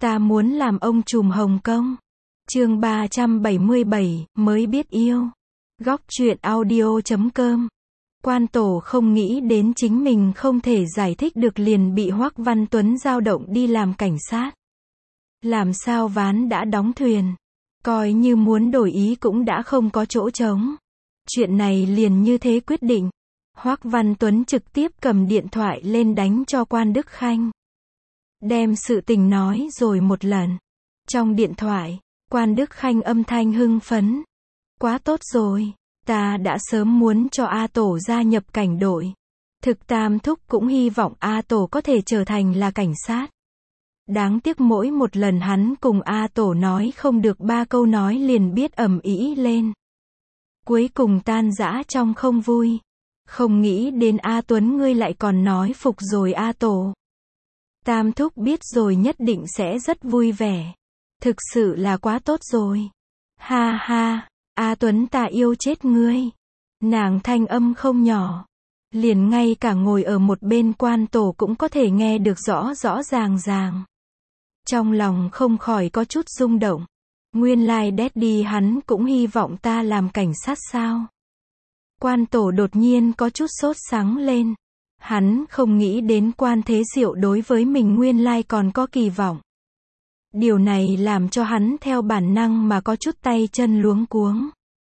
Ta muốn làm ông trùm Hồng Kông. Chương 377, mới biết yêu. Góc truyện audio.com. Quan Tổ không nghĩ đến chính mình không thể giải thích được liền bị Hoắc Văn Tuấn dao động đi làm cảnh sát. Làm sao ván đã đóng thuyền. Coi như muốn đổi ý cũng đã không có chỗ trống. Chuyện này liền như thế quyết định. Hoắc Văn Tuấn trực tiếp cầm điện thoại lên đánh cho Quan Đức Khanh. Đem sự tình nói rồi một lần. Trong điện thoại, Quan Đức Khanh âm thanh hưng phấn. Quá tốt rồi, ta đã sớm muốn cho A Tổ gia nhập cảnh đội. Thực Tam Thúc cũng hy vọng A Tổ có thể trở thành là cảnh sát. Đáng tiếc mỗi một lần hắn cùng A Tổ nói không được 3 câu nói liền biết ầm ĩ lên. Cuối cùng tan rã trong không vui. Không nghĩ đến A Tuấn ngươi lại còn nói phục rồi A Tổ. Tam Thúc biết rồi nhất định sẽ rất vui vẻ. Thực sự là quá tốt rồi. Ha ha, A Tuấn ta yêu chết ngươi. Nàng thanh âm không nhỏ. Liền ngay cả ngồi ở một bên Quan Tổ cũng có thể nghe được rõ rõ ràng ràng. Trong lòng không khỏi có chút rung động. Nguyên lai Daddy hắn cũng hy vọng ta làm cảnh sát sao? Quan Tổ đột nhiên có chút sốt sắng lên. Hắn không nghĩ đến Quan Thế Diệu đối với mình nguyên lai còn có kỳ vọng. Điều này làm cho hắn theo bản năng mà có chút tay chân luống cuống.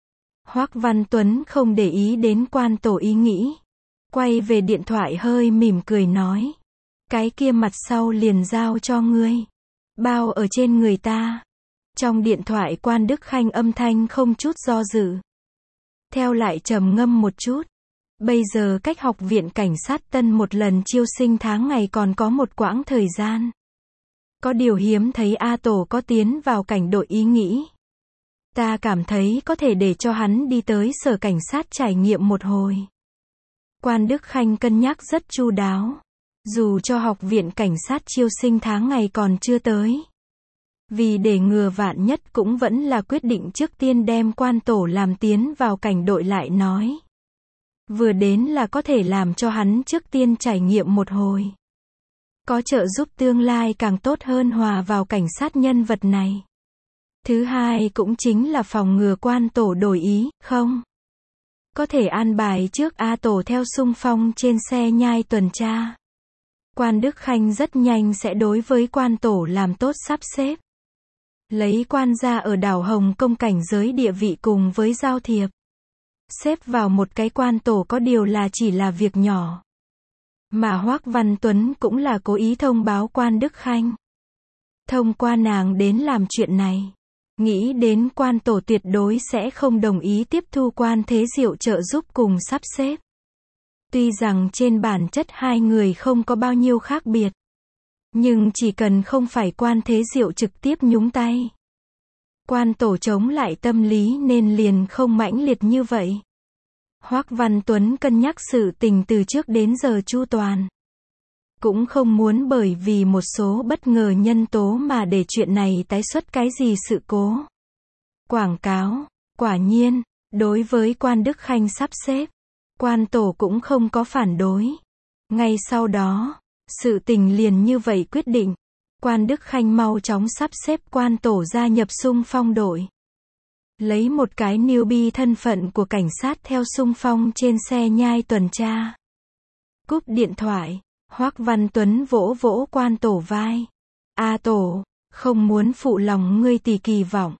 Hoắc Văn Tuấn không để ý đến Quan Tổ ý nghĩ. Quay về điện thoại hơi mỉm cười nói. Cái kia mặt sau liền giao cho ngươi. Bao ở trên người ta. Trong điện thoại Quan Đức Khanh âm thanh không chút do dự. Theo lại trầm ngâm một chút. Bây giờ cách học viện cảnh sát Tân một lần chiêu sinh tháng ngày còn có một quãng thời gian. Có điều hiếm thấy A Tổ có tiến vào cảnh đội ý nghĩ. Ta cảm thấy có thể để cho hắn đi tới sở cảnh sát trải nghiệm một hồi. Quan Đức Khanh cân nhắc rất chu đáo. Dù cho học viện cảnh sát chiêu sinh tháng ngày còn chưa tới. Vì để ngừa vạn nhất cũng vẫn là quyết định trước tiên đem Quan Tổ làm tiến vào cảnh đội lại nói. Vừa đến là có thể làm cho hắn trước tiên trải nghiệm một hồi. Có trợ giúp tương lai càng tốt hơn hòa vào cảnh sát nhân vật này. Thứ hai cũng chính là phòng ngừa Quan Tổ đổi ý, không? Có thể an bài trước A Tổ theo xung phong trên xe nhai tuần tra. Quan Đức Khanh rất nhanh sẽ đối với Quan Tổ làm tốt sắp xếp. Lấy Quan gia ở đảo Hồng Kông cảnh giới địa vị cùng với giao thiệp. Xếp vào một cái Quan Tổ có điều là chỉ là việc nhỏ. Mà Hoắc Văn Tuấn cũng là cố ý thông báo Quan Đức Khanh. Thông qua nàng đến làm chuyện này. Nghĩ đến Quan Tổ tuyệt đối sẽ không đồng ý tiếp thu Quan Thế Diệu trợ giúp cùng sắp xếp. Tuy rằng trên bản chất hai người không có bao nhiêu khác biệt. Nhưng chỉ cần không phải Quan Thế Diệu trực tiếp nhúng tay. Quan Tổ chống lại tâm lý nên liền không mãnh liệt như vậy. Hoắc Văn Tuấn cân nhắc sự tình từ trước đến giờ chu toàn. Cũng không muốn bởi vì một số bất ngờ nhân tố mà để chuyện này tái xuất cái gì sự cố. Quảng cáo, quả nhiên, đối với Quan Đức Khanh sắp xếp, Quan Tổ cũng không có phản đối. Ngay sau đó, sự tình liền như vậy quyết định. Quan Đức Khanh mau chóng sắp xếp Quan Tổ gia nhập xung phong đội. Lấy một cái newbie thân phận của cảnh sát theo xung phong trên xe nhai tuần tra. Cúp điện thoại, Hoắc Văn Tuấn vỗ vỗ Quan Tổ vai. A Tổ, không muốn phụ lòng ngươi tỷ kỳ vọng.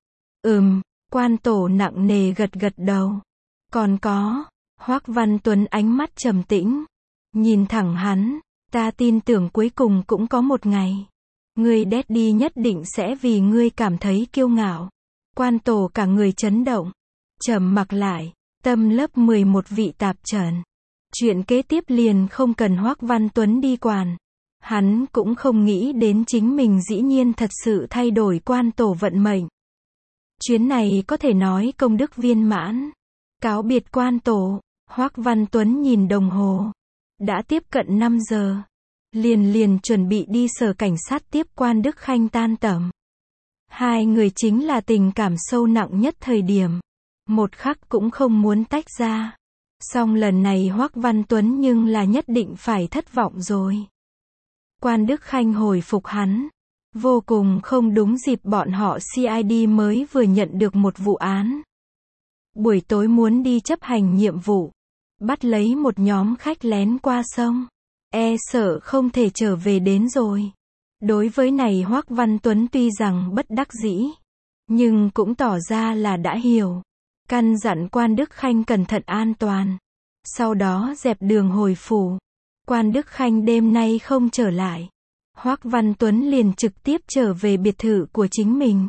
Quan Tổ nặng nề gật gật đầu. Còn có, Hoắc Văn Tuấn ánh mắt trầm tĩnh. Nhìn thẳng hắn, ta tin tưởng cuối cùng cũng có một ngày. Ngươi Daddy nhất định sẽ vì ngươi cảm thấy kiêu ngạo. Quan Tổ cả người chấn động. Trầm mặc lại, tâm lớp 11 vị tạp trần. Chuyện kế tiếp liền không cần Hoắc Văn Tuấn đi quản. Hắn cũng không nghĩ đến chính mình dĩ nhiên thật sự thay đổi Quan Tổ vận mệnh. Chuyến này có thể nói công đức viên mãn. Cáo biệt Quan Tổ, Hoắc Văn Tuấn nhìn đồng hồ. Đã tiếp cận 5 giờ. Liền chuẩn bị đi sở cảnh sát tiếp Quan Đức Khanh tan tầm. Hai người chính là tình cảm sâu nặng nhất thời điểm. Một khắc cũng không muốn tách ra. Song lần này Hoắc Văn Tuấn nhưng là nhất định phải thất vọng rồi. Quan Đức Khanh hồi phục hắn. Vô cùng không đúng dịp bọn họ CID mới vừa nhận được một vụ án. Buổi tối muốn đi chấp hành nhiệm vụ. Bắt lấy một nhóm khách lén qua sông. Sợ không thể trở về đến rồi. Đối với này Hoắc Văn Tuấn tuy rằng bất đắc dĩ, nhưng cũng tỏ ra là đã hiểu. Căn dặn Quan Đức Khanh cẩn thận an toàn. Sau đó dẹp đường hồi phủ. Quan Đức Khanh đêm nay không trở lại. Hoắc Văn Tuấn liền trực tiếp trở về biệt thự của chính mình.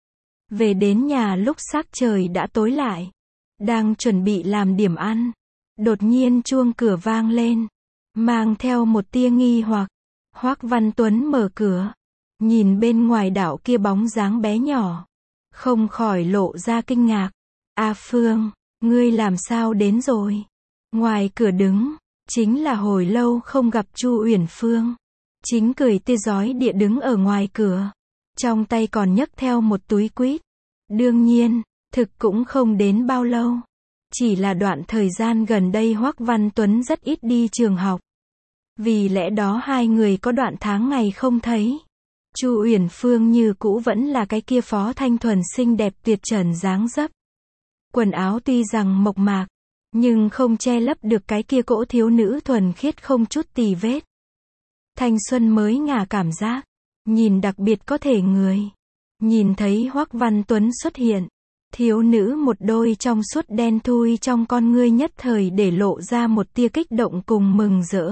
Về đến nhà lúc sắc trời đã tối lại. Đang chuẩn bị làm điểm ăn. Đột nhiên chuông cửa vang lên. Mang theo một tia nghi hoặc. Hoắc Văn Tuấn mở cửa. Nhìn bên ngoài đạo kia bóng dáng bé nhỏ. Không khỏi lộ ra kinh ngạc. A Phương, ngươi làm sao đến rồi? Ngoài cửa đứng, chính là hồi lâu không gặp Chu Uyển Phương. Chính cười tươi rói địa đứng ở ngoài cửa. Trong tay còn nhấc theo một túi quýt. Đương nhiên, thực cũng không đến bao lâu. Chỉ là đoạn thời gian gần đây Hoắc Văn Tuấn rất ít đi trường học. Vì lẽ đó hai người có đoạn tháng ngày không thấy. Chu Uyển Phương như cũ vẫn là cái kia phó thanh thuần xinh đẹp tuyệt trần dáng dấp. Quần áo tuy rằng mộc mạc, nhưng không che lấp được cái kia cỗ thiếu nữ thuần khiết không chút tì vết. Thanh xuân mới ngả cảm giác, nhìn đặc biệt có thể người. Nhìn thấy Hoắc Văn Tuấn xuất hiện, thiếu nữ một đôi trong suốt đen thui trong con ngươi nhất thời để lộ ra một tia kích động cùng mừng rỡ.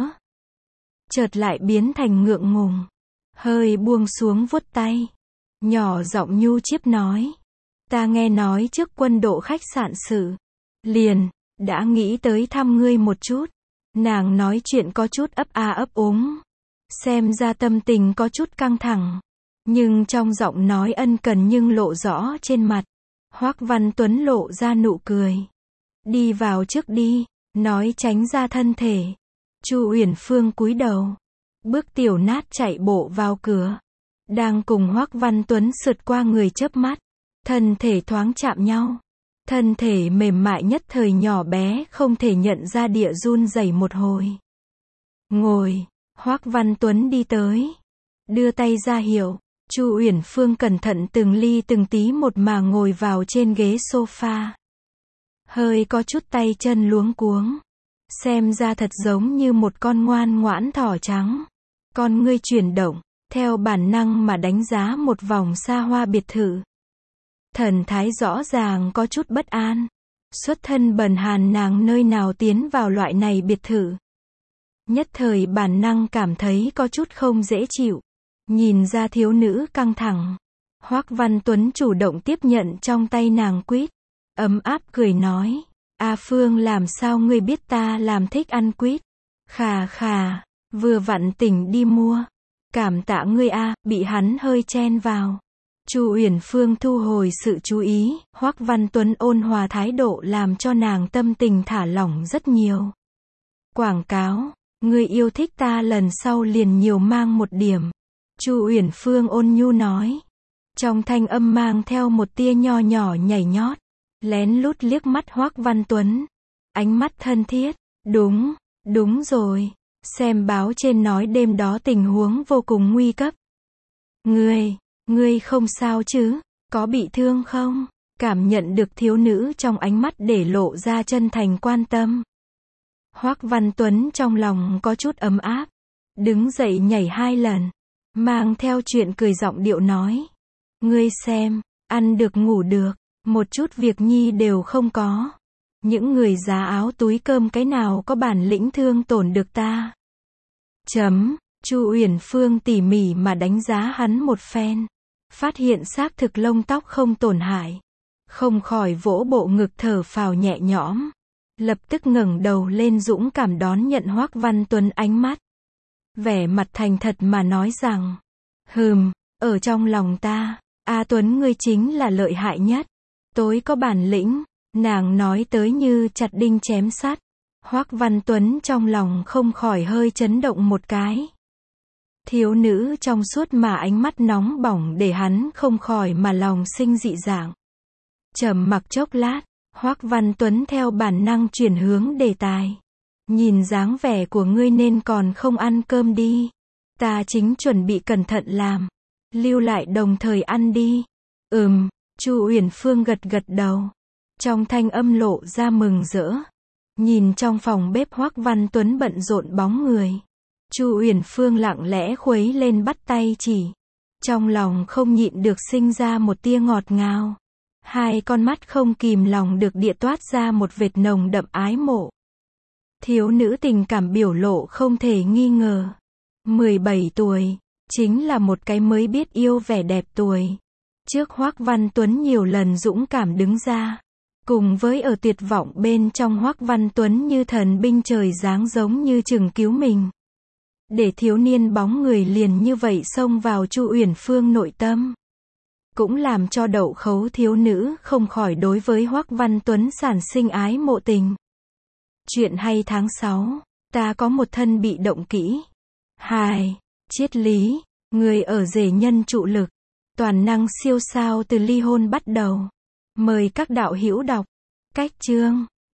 Chợt lại biến thành ngượng ngùng, hơi buông xuống vuốt tay, nhỏ giọng nhu chiếp nói. Ta nghe nói trước Quân Độ khách sạn sự, liền, đã nghĩ tới thăm ngươi một chút. Nàng nói chuyện có chút ấp a ấp úng. Xem ra tâm tình có chút căng thẳng. Nhưng trong giọng nói ân cần nhưng lộ rõ trên mặt. Hoắc Văn Tuấn lộ ra nụ cười. Đi vào trước đi, nói tránh ra thân thể. Chu Uyển Phương cúi đầu. Bước tiểu nát chạy bộ vào cửa. Đang cùng Hoắc Văn Tuấn sượt qua người chớp mắt. Thân thể thoáng chạm nhau. Thân thể mềm mại nhất thời nhỏ bé không thể nhận ra địa run rẩy một hồi. Ngồi, Hoắc Văn Tuấn đi tới. Đưa tay ra hiệu. Chu Uyển Phương cẩn thận từng ly từng tí một mà ngồi vào trên ghế sofa. Hơi có chút tay chân luống cuống. Xem ra thật giống như một con ngoan ngoãn thỏ trắng. Con ngươi chuyển động, theo bản năng mà đánh giá một vòng xa hoa biệt thự. Thần thái rõ ràng có chút bất an. Xuất thân bần hàn nàng nơi nào tiến vào loại này biệt thự. Nhất thời bản năng cảm thấy có chút không dễ chịu. Nhìn ra thiếu nữ căng thẳng. Hoắc Văn Tuấn chủ động tiếp nhận trong tay nàng quýt. Ấm áp cười nói. A Phương làm sao ngươi biết ta làm thích ăn quýt? Khà khà, vừa vặn tỉnh đi mua. Cảm tạ ngươi a, bị hắn hơi chen vào. Chu Uyển Phương thu hồi sự chú ý, Hoắc Văn Tuấn ôn hòa thái độ làm cho nàng tâm tình thả lỏng rất nhiều. Quảng cáo, ngươi yêu thích ta lần sau liền nhiều mang một điểm. Chu Uyển Phương ôn nhu nói. Trong thanh âm mang theo một tia nho nhỏ nhảy nhót. Lén lút liếc mắt Hoắc Văn Tuấn. Ánh mắt thân thiết. Đúng rồi. Xem báo trên nói đêm đó tình huống vô cùng nguy cấp. Ngươi không sao chứ? Có bị thương không? Cảm nhận được thiếu nữ trong ánh mắt để lộ ra chân thành quan tâm. Hoắc Văn Tuấn trong lòng có chút ấm áp. Đứng dậy nhảy 2 lần. Mang theo chuyện cười giọng điệu nói. Ngươi xem, ăn được ngủ được, một chút việc nhi đều không có. Những người giá áo túi cơm cái nào có bản lĩnh thương tổn được ta. Chu Uyển Phương tỉ mỉ mà đánh giá hắn một phen. Phát hiện xác thực lông tóc không tổn hại. Không khỏi vỗ bộ ngực thở phào nhẹ nhõm. Lập tức ngẩng đầu lên dũng cảm đón nhận Hoắc Văn Tuấn ánh mắt. Vẻ mặt thành thật mà nói rằng. Ở trong lòng ta, A Tuấn ngươi chính là lợi hại nhất. Tối có bản lĩnh. Nàng nói tới như chặt đinh chém sắt. Hoắc Văn Tuấn trong lòng không khỏi hơi chấn động một cái. Thiếu nữ trong suốt mà ánh mắt nóng bỏng để hắn không khỏi mà lòng sinh dị dạng. Trầm mặc chốc lát, Hoắc Văn Tuấn theo bản năng chuyển hướng đề tài. Nhìn dáng vẻ của ngươi nên còn không ăn cơm đi. Ta chính chuẩn bị cẩn thận làm. Lưu lại đồng thời ăn đi. Chu Uyển Phương gật gật đầu. Trong thanh âm lộ ra mừng rỡ. Nhìn trong phòng bếp Hoắc Văn Tuấn bận rộn bóng người. Chu Uyển Phương lặng lẽ khuấy lên bắt tay chỉ. Trong lòng không nhịn được sinh ra một tia ngọt ngào. Hai con mắt không kìm lòng được địa toát ra một vệt nồng đậm ái mộ. Thiếu nữ tình cảm biểu lộ không thể nghi ngờ. 17 tuổi, chính là một cái mới biết yêu vẻ đẹp tuổi. Trước Hoắc Văn Tuấn nhiều lần dũng cảm đứng ra. Cùng với ở tuyệt vọng bên trong Hoắc Văn Tuấn như thần binh trời giáng giống như chừng cứu mình. Để thiếu niên bóng người liền như vậy xông vào Chu Uyển Phương nội tâm. Cũng làm cho đậu khấu thiếu nữ không khỏi đối với Hoắc Văn Tuấn sản sinh ái mộ tình. Chuyện hay tháng 6, ta có một thân bị động kỹ. 2. Triết lý, người ở rể nhân trụ lực. Toàn năng siêu sao từ ly hôn bắt đầu. Mời các đạo hữu đọc. Cách chương